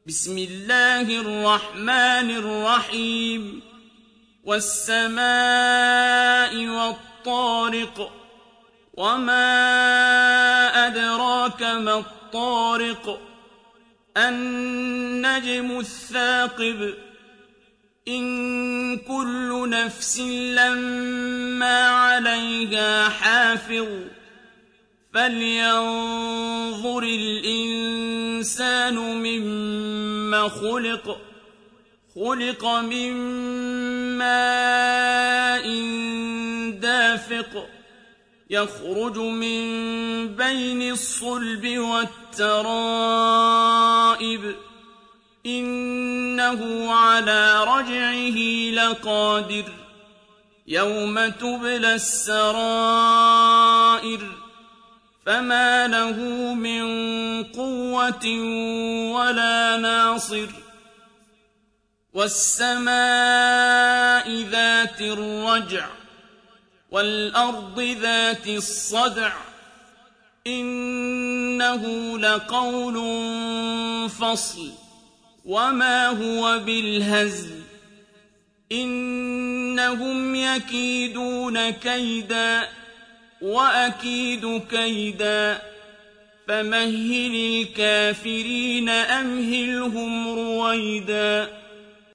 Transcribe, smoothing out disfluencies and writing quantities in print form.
بسم الله الرحمن الرحيم والسماء والطارق وما أدراك ما الطارق النجم الثاقب إن كل نفس لما عليها حافظ فلينظر الإنسان مما خلق من ماء دافق يخرج من بين الصلب والترائب إنه على رجعه لقادر يوم تبلى السرائر فما له من قوة ولا ناصر والسماء ذات الرجع والأرض ذات الصدع إنه لقول فصل وما هو بالهزل إنهم يكيدون كيدا وأكيد كيدا فمهل الكافرين أمهلهم رويدا